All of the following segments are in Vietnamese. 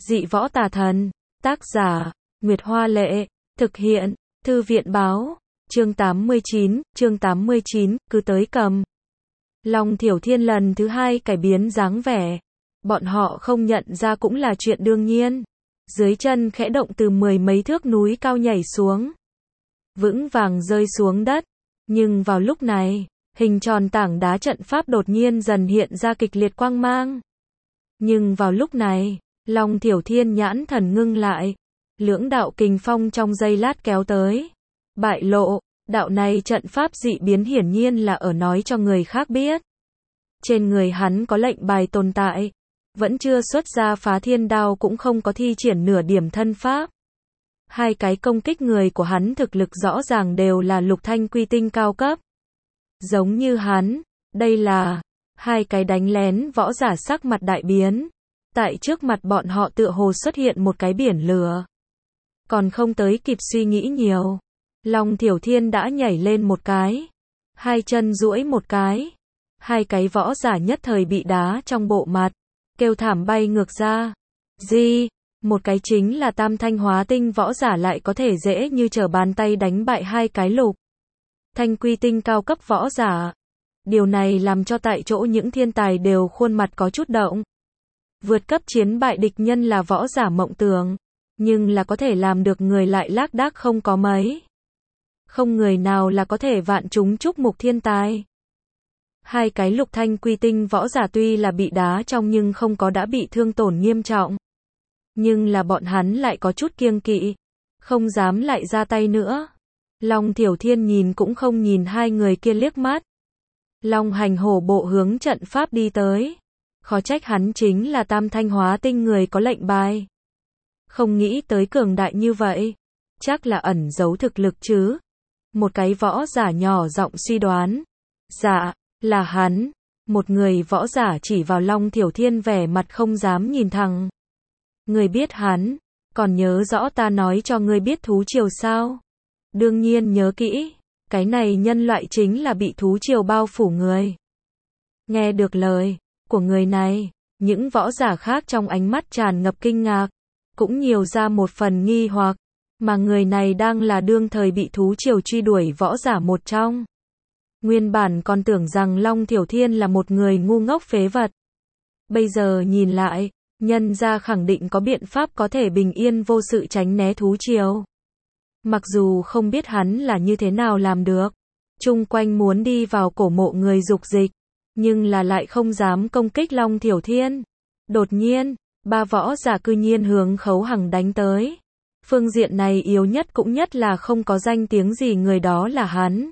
Dị võ tà thần. Tác giả, Nguyệt Hoa Lệ. Thực hiện, Thư viện Báo. Chương 89, cứ tới cầm. Long Thiểu Thiên lần thứ hai cải biến dáng vẻ. Bọn họ không nhận ra cũng là chuyện đương nhiên. Dưới chân khẽ động từ mười mấy thước núi cao nhảy xuống. Vững vàng rơi xuống đất. Nhưng vào lúc này, hình tròn tảng đá trận pháp đột nhiên dần hiện ra kịch liệt quang mang. Nhưng vào lúc này, Long Thiểu Thiên nhãn thần ngưng lại. Lưỡng đạo kình phong trong giây lát kéo tới. Bại lộ, đạo này trận pháp dị biến hiển nhiên là ở nói cho người khác biết. Trên người hắn có lệnh bài tồn tại. Vẫn chưa xuất ra phá thiên đao cũng không có thi triển nửa điểm thân pháp. Hai cái công kích người của hắn thực lực rõ ràng đều là lục thanh quy tinh cao cấp. Giống như hắn, đây là hai cái đánh lén võ giả sắc mặt đại biến. Tại trước mặt bọn họ tựa hồ xuất hiện một cái biển lửa. Còn không tới kịp suy nghĩ nhiều. Long Thiểu Thiên đã nhảy lên một cái. Hai chân duỗi một cái. Hai cái võ giả nhất thời bị đá trong bộ mặt. Kêu thảm bay ngược ra. Gì? Một cái chính là tam thanh hóa tinh võ giả lại có thể dễ như trở bàn tay đánh bại hai cái lục thanh quy tinh cao cấp võ giả. Điều này làm cho tại chỗ những thiên tài đều khuôn mặt có chút động. Vượt cấp chiến bại địch nhân là võ giả mộng tưởng. Nhưng là có thể làm được người lại lác đác không có mấy. Không người nào là có thể vạn chúng chúc mục thiên tài. Hai cái lục thanh quy tinh võ giả tuy là bị đá trong nhưng không có đã bị thương tổn nghiêm trọng. Nhưng là bọn hắn lại có chút kiêng kỵ. Không dám lại ra tay nữa. Long Thiểu Thiên nhìn cũng không nhìn hai người kia liếc mắt. Long hành hổ bộ hướng trận pháp đi tới. Khó trách hắn chính là tam thanh hóa tinh người có lệnh bài. Không nghĩ tới cường đại như vậy. Chắc là ẩn giấu thực lực chứ. Một cái võ giả nhỏ giọng suy đoán. Dạ, là hắn. Một người võ giả chỉ vào Long Thiểu Thiên vẻ mặt không dám nhìn thẳng. Người biết hắn, còn nhớ rõ ta nói cho ngươi biết thú triều sao? Đương nhiên nhớ kỹ, cái này nhân loại chính là bị thú triều bao phủ người. Nghe được lời của người này, những võ giả khác trong ánh mắt tràn ngập kinh ngạc, cũng nhiều ra một phần nghi hoặc, mà người này đang là đương thời bị thú triều truy đuổi võ giả một trong. Nguyên bản còn tưởng rằng Long Thiểu Thiên là một người ngu ngốc phế vật. Bây giờ nhìn lại, nhân ra khẳng định có biện pháp có thể bình yên vô sự tránh né thú triều. Mặc dù không biết hắn là như thế nào làm được, chung quanh muốn đi vào cổ mộ người dục dịch, nhưng là lại không dám công kích Long Thiểu Thiên. Đột nhiên, ba võ giả cư nhiên hướng Khấu Hằng đánh tới. Phương diện này yếu nhất cũng nhất là không có danh tiếng gì người đó là hắn.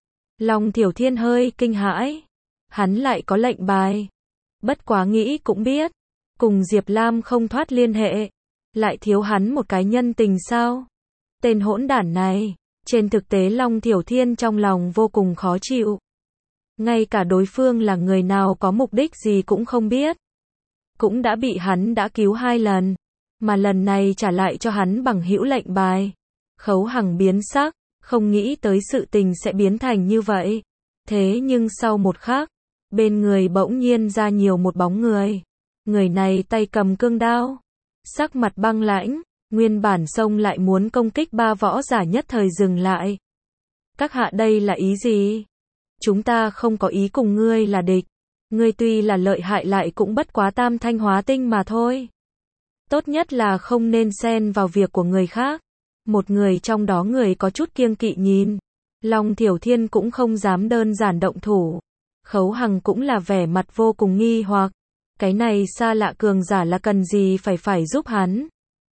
Long Thiểu Thiên hơi kinh hãi. Hắn lại có lệnh bài. Bất quá nghĩ cũng biết. Cùng Diệp Lam không thoát liên hệ. Lại thiếu hắn một cái nhân tình sao? Tên hỗn đản này. Trên thực tế Long Thiểu Thiên trong lòng vô cùng khó chịu. Ngay cả đối phương là người nào có mục đích gì cũng không biết. Cũng đã bị hắn đã cứu hai lần. Mà lần này trả lại cho hắn bằng hữu lệnh bài. Khấu Hằng biến sắc. Không nghĩ tới sự tình sẽ biến thành như vậy. Thế nhưng sau một khắc, bên người bỗng nhiên ra nhiều một bóng người. Người này tay cầm cương đao. Sắc mặt băng lãnh, nguyên bản xông lại muốn công kích ba võ giả nhất thời dừng lại. Các hạ đây là ý gì? Chúng ta không có ý cùng ngươi là địch. Ngươi tuy là lợi hại lại cũng bất quá tam thanh hóa tinh mà thôi. Tốt nhất là không nên xen vào việc của người khác. Một người trong đó người có chút kiêng kỵ nhìn. Long Thiểu Thiên cũng không dám đơn giản động thủ. Khấu Hằng cũng là vẻ mặt vô cùng nghi hoặc. Cái này xa lạ cường giả là cần gì phải giúp hắn.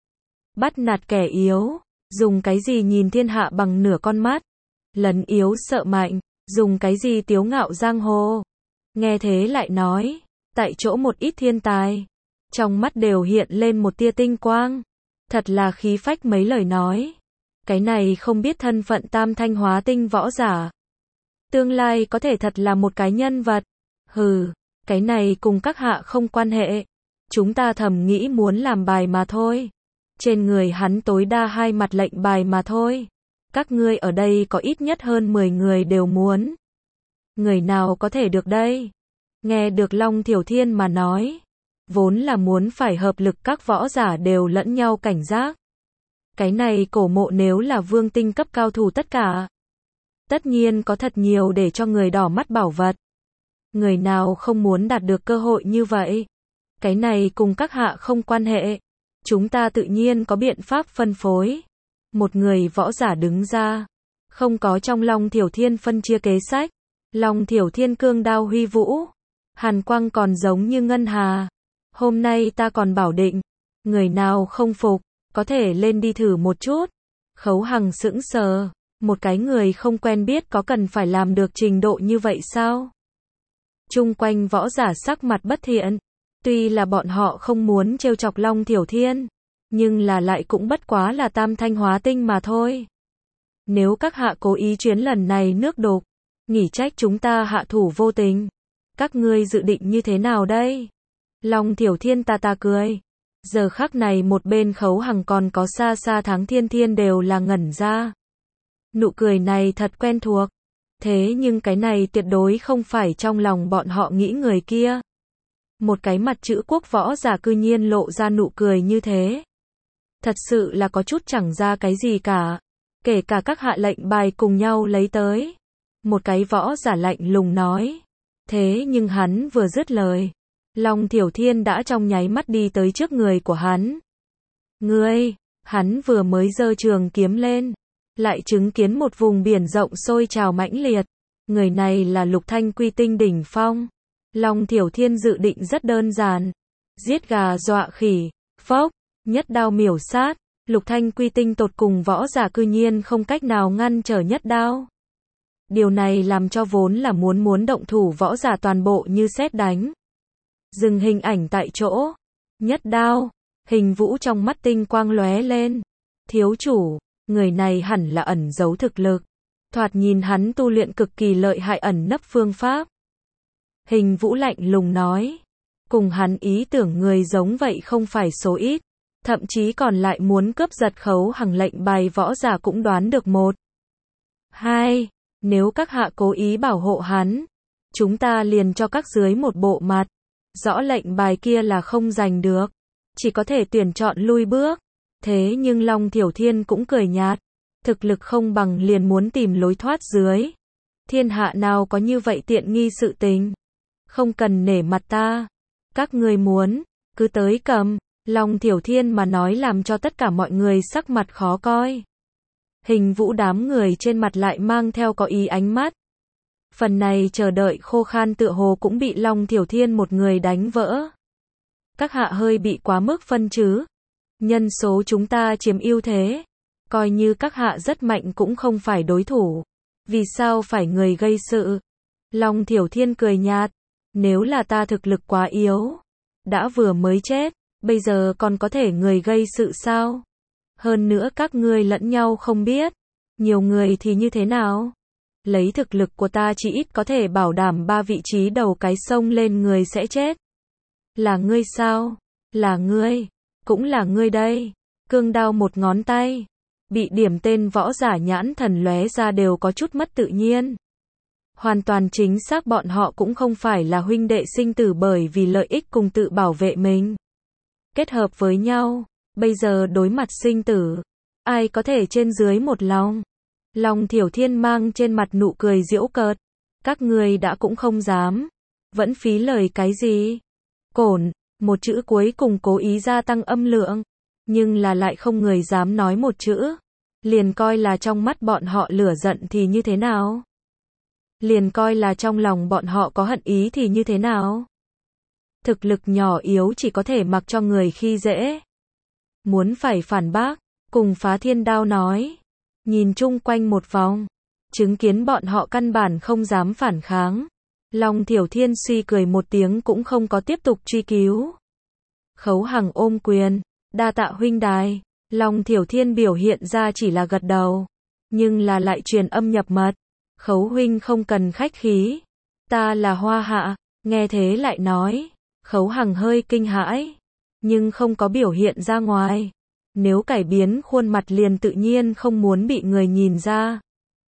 Bắt nạt kẻ yếu. Dùng cái gì nhìn thiên hạ bằng nửa con mắt. Lấn yếu sợ mạnh. Dùng cái gì tiếu ngạo giang hồ. Nghe thế lại nói. Tại chỗ một ít thiên tài. Trong mắt đều hiện lên một tia tinh quang. Thật là khí phách mấy lời nói. Cái này không biết thân phận tam thanh hóa tinh võ giả. Tương lai có thể thật là một cái nhân vật. Hừ, cái này cùng các hạ không quan hệ. Chúng ta thầm nghĩ muốn làm bài mà thôi. Trên người hắn tối đa hai mặt lệnh bài mà thôi. Các ngươi ở đây có ít nhất hơn 10 người đều muốn. Người nào có thể được đây? Nghe được Long Thiểu Thiên mà nói. vốn là muốn phải hợp lực các võ giả đều lẫn nhau cảnh giác. Cái này cổ mộ nếu là vương tinh cấp cao thủ tất cả, tất nhiên có thật nhiều để cho người đỏ mắt bảo vật. Người nào không muốn đạt được cơ hội như vậy? Cái này cùng các hạ không quan hệ. Chúng ta tự nhiên có biện pháp phân phối. Một người võ giả đứng ra. Không có trong Long Thiểu Thiên phân chia kế sách. Long Thiểu Thiên cương đao huy vũ. Hàn quang còn giống như ngân hà. Hôm nay ta còn bảo định. Người nào không phục, có thể lên đi thử một chút. Khấu Hằng sững sờ. Một cái người không quen biết có cần phải làm được trình độ như vậy sao? Chung quanh võ giả sắc mặt bất thiện. Tuy là bọn họ không muốn trêu chọc Long Thiểu Thiên, nhưng là lại cũng bất quá là tam thanh hóa tinh mà thôi. Nếu các hạ cố ý chuyến lần này nước đục, nghỉ trách chúng ta hạ thủ vô tình. Các ngươi dự định như thế nào đây? Long Thiểu Thiên ta cười. Giờ khắc này một bên Khấu Hằng còn có xa xa Tháng Thiên Thiên đều là ngẩn ra. Nụ cười này thật quen thuộc. Thế nhưng cái này tuyệt đối không phải trong lòng bọn họ nghĩ người kia. Một cái mặt chữ quốc võ giả cư nhiên lộ ra nụ cười như thế. Thật sự là có chút chẳng ra cái gì cả. Kể cả các hạ lệnh bài cùng nhau lấy tới. Một cái võ giả lạnh lùng nói. Thế nhưng hắn vừa dứt lời, Long Thiểu Thiên đã trong nháy mắt đi tới trước người của hắn. Ngươi, hắn vừa mới giơ trường kiếm lên, lại chứng kiến một vùng biển rộng sôi trào mãnh liệt. Người này là Lục Thanh Quy Tinh đỉnh phong. Long Thiểu Thiên dự định rất đơn giản. Giết gà dọa khỉ, phốc, nhất đao miểu sát. Lục Thanh Quy Tinh tột cùng võ giả cư nhiên không cách nào ngăn trở nhất đao. Điều này làm cho vốn là muốn động thủ võ giả toàn bộ như sét đánh. Dừng hình ảnh tại chỗ. Nhất đao, Hình Vũ trong mắt tinh quang lóe lên. Thiếu chủ, người này hẳn là ẩn giấu thực lực. Thoạt nhìn hắn tu luyện cực kỳ lợi hại ẩn nấp phương pháp. Hình Vũ lạnh lùng nói. Cùng hắn ý tưởng người giống vậy không phải số ít. Thậm chí còn lại muốn cướp giật Khấu Hằng lệnh bài võ giả cũng đoán được một. Hai, nếu các hạ cố ý bảo hộ hắn, chúng ta liền cho các dưới một bộ mặt. Rõ lệnh bài kia là không giành được, chỉ có thể tuyển chọn lui bước. Thế nhưng Long Thiểu Thiên cũng cười nhạt. Thực lực không bằng liền muốn tìm lối thoát dưới. Thiên hạ nào có như vậy tiện nghi sự tình. Không cần nể mặt ta. Các ngươi muốn, cứ tới cầm. Long Thiểu Thiên mà nói làm cho tất cả mọi người sắc mặt khó coi. Hình Vũ đám người trên mặt lại mang theo có ý ánh mắt. Phần này chờ đợi khô khan tựa hồ cũng bị Long Thiểu Thiên một người đánh vỡ. Các hạ hơi bị quá mức phân chứ. Nhân số chúng ta chiếm ưu thế. Coi như các hạ rất mạnh cũng không phải đối thủ. Vì sao phải người gây sự? Long Thiểu Thiên cười nhạt. Nếu là ta thực lực quá yếu, đã vừa mới chết, bây giờ còn có thể người gây sự sao? Hơn nữa các ngươi lẫn nhau không biết. Nhiều người thì như thế nào? Lấy thực lực của ta chỉ ít có thể bảo đảm 3 vị trí đầu cái sông lên người sẽ chết. Là ngươi sao? Là ngươi. Cũng là ngươi đây. Cương đao một ngón tay. Bị điểm tên võ giả nhãn thần lóe ra đều có chút mất tự nhiên. Hoàn toàn chính xác bọn họ cũng không phải là huynh đệ sinh tử bởi vì lợi ích cùng tự bảo vệ mình. Kết hợp với nhau, bây giờ đối mặt sinh tử, ai có thể trên dưới một lòng. Long Thiểu Thiên mang trên mặt nụ cười giễu cợt. Các ngươi đã cũng không dám. Vẫn phí lời cái gì? Cổn, một chữ cuối cùng cố ý gia tăng âm lượng. Nhưng là lại không người dám nói một chữ. Liền coi là trong mắt bọn họ lửa giận thì như thế nào? Liền coi là trong lòng bọn họ có hận ý thì như thế nào? Thực lực nhỏ yếu chỉ có thể mặc cho người khi dễ. Muốn phải phản bác, cùng Phá Thiên Đao nói. Nhìn chung quanh một vòng, chứng kiến bọn họ căn bản không dám phản kháng. Long Thiểu Thiên suy cười một tiếng cũng không có tiếp tục truy cứu. Khấu Hằng ôm quyền, đa tạ huynh đài. Long Thiểu Thiên biểu hiện ra chỉ là gật đầu, nhưng là lại truyền âm nhập mật. Khấu huynh không cần khách khí. Ta là Hoa Hạ. Nghe thế lại nói. Khấu Hằng hơi kinh hãi, nhưng không có biểu hiện ra ngoài. Nếu cải biến khuôn mặt liền tự nhiên không muốn bị người nhìn ra.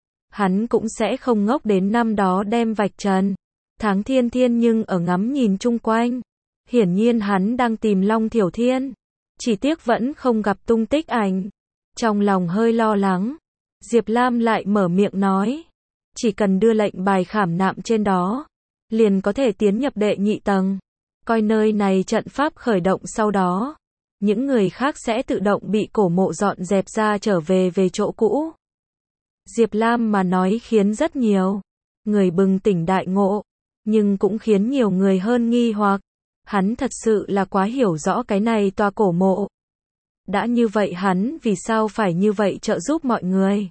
Hắn cũng sẽ không ngốc đến năm đó đem vạch trần. Tháng Thiên Thiên nhưng ở ngắm nhìn chung quanh. Hiển nhiên hắn đang tìm Long Thiểu Thiên. Chỉ tiếc vẫn không gặp tung tích ảnh. Trong lòng hơi lo lắng, Diệp Lam lại mở miệng nói. Chỉ cần đưa lệnh bài khảm nạm trên đó, liền có thể tiến nhập đệ nhị tầng. Coi nơi này trận pháp khởi động sau đó, những người khác sẽ tự động bị cổ mộ dọn dẹp ra trở về chỗ cũ. Diệp Lam mà nói khiến rất nhiều người bừng tỉnh đại ngộ, nhưng cũng khiến nhiều người hơn nghi hoặc. Hắn thật sự là quá hiểu rõ cái này tòa cổ mộ. Đã như vậy hắn vì sao phải như vậy trợ giúp mọi người?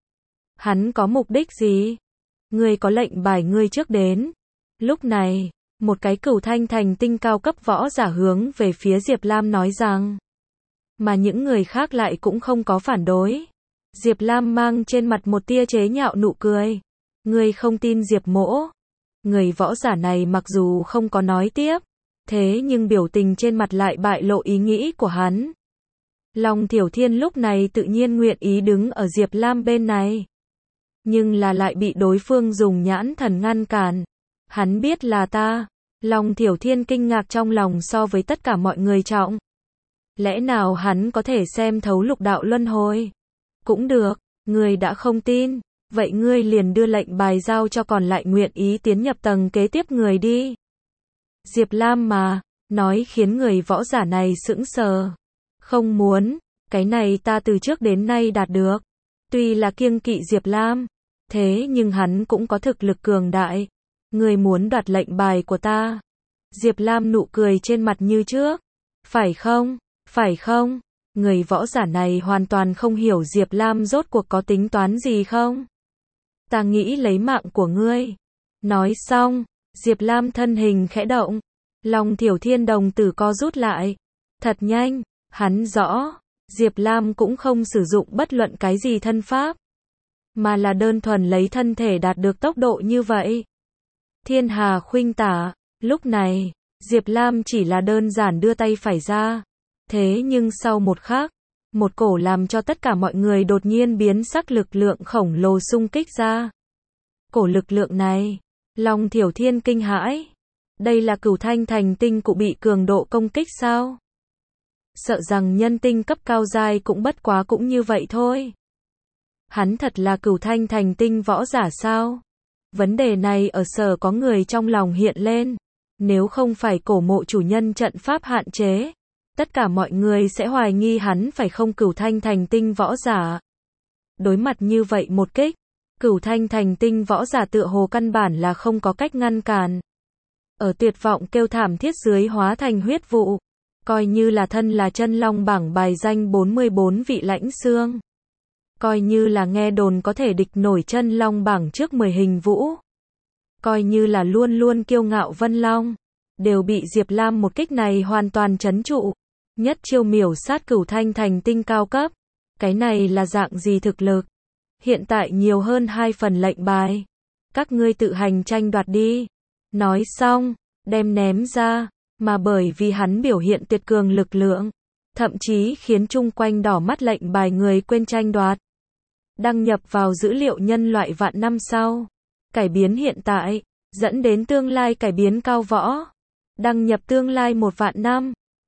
Hắn có mục đích gì? Ngươi có lệnh bài ngươi trước đến. Lúc này, một cái Cửu Thanh thành tinh cao cấp võ giả hướng về phía Diệp Lam nói rằng. Mà những người khác lại cũng không có phản đối. Diệp Lam mang trên mặt một tia chế nhạo nụ cười. Ngươi không tin Diệp Mỗ? Người võ giả này mặc dù không có nói tiếp, thế nhưng biểu tình trên mặt lại bại lộ ý nghĩ của hắn. Long Thiểu Thiên lúc này tự nhiên nguyện ý đứng ở Diệp Lam bên này. Nhưng là lại bị đối phương dùng nhãn thần ngăn cản. Hắn biết là ta. Long Thiểu Thiên kinh ngạc trong lòng so với tất cả mọi người trọng. Lẽ nào hắn có thể xem thấu lục đạo luân hồi? Cũng được, ngươi đã không tin. Vậy ngươi liền đưa lệnh bài giao cho còn lại nguyện ý tiến nhập tầng kế tiếp người đi. Diệp Lam mà, nói khiến người võ giả này sững sờ. Không muốn, cái này ta từ trước đến nay đạt được. Tuy là kiêng kỵ Diệp Lam, thế nhưng hắn cũng có thực lực cường đại. Ngươi muốn đoạt lệnh bài của ta. Diệp Lam nụ cười trên mặt như trước. Phải không? Phải không? Người võ giả này hoàn toàn không hiểu Diệp Lam rốt cuộc có tính toán gì không? Ta nghĩ lấy mạng của ngươi. Nói xong, Diệp Lam thân hình khẽ động. Long Thiểu Thiên đồng tử co rút lại. Thật nhanh, hắn rõ. Diệp Lam cũng không sử dụng bất luận cái gì thân pháp, mà là đơn thuần lấy thân thể đạt được tốc độ như vậy. Thiên Hà khuynh tả, lúc này, Diệp Lam chỉ là đơn giản đưa tay phải ra. Thế nhưng sau một khắc, một cổ làm cho tất cả mọi người đột nhiên biến sắc lực lượng khổng lồ xung kích ra. Cổ lực lượng này, Long Thiểu Thiên kinh hãi. Đây là Cửu Thanh thành tinh cụ bị cường độ công kích sao? Sợ rằng nhân tinh cấp cao giai cũng bất quá cũng như vậy thôi. Hắn thật là Cửu Thanh thành tinh võ giả sao? Vấn đề này ở sở có người trong lòng hiện lên. Nếu không phải cổ mộ chủ nhân trận pháp hạn chế, tất cả mọi người sẽ hoài nghi hắn phải không Cửu Thanh thành tinh võ giả. Đối mặt như vậy một kích, Cửu Thanh thành tinh võ giả tựa hồ căn bản là không có cách ngăn cản. Ở tuyệt vọng kêu thảm thiết dưới hóa thành huyết vụ. Coi như là thân là chân long bảng bài danh 44 vị lãnh xương. Coi như là nghe đồn có thể địch nổi chân long bảng trước 10 hình vũ. Coi như là luôn luôn kiêu ngạo Vân Long. Đều bị Diệp Lam một kích này hoàn toàn trấn trụ. Nhất chiêu miểu sát Cửu Thanh thành tinh cao cấp. Cái này là dạng gì thực lực? Hiện tại nhiều hơn 2 phần lệnh bài. Các ngươi tự hành tranh đoạt đi. Nói xong, đem ném ra. Mà bởi vì hắn biểu hiện tuyệt cường lực lượng, thậm chí khiến chung quanh đỏ mắt lệnh bài người quên tranh đoạt. Đăng nhập vào dữ liệu nhân loại vạn năm sau. Cải biến hiện tại, dẫn đến tương lai cải biến cao võ. Đăng nhập tương lai 1 vạn năm.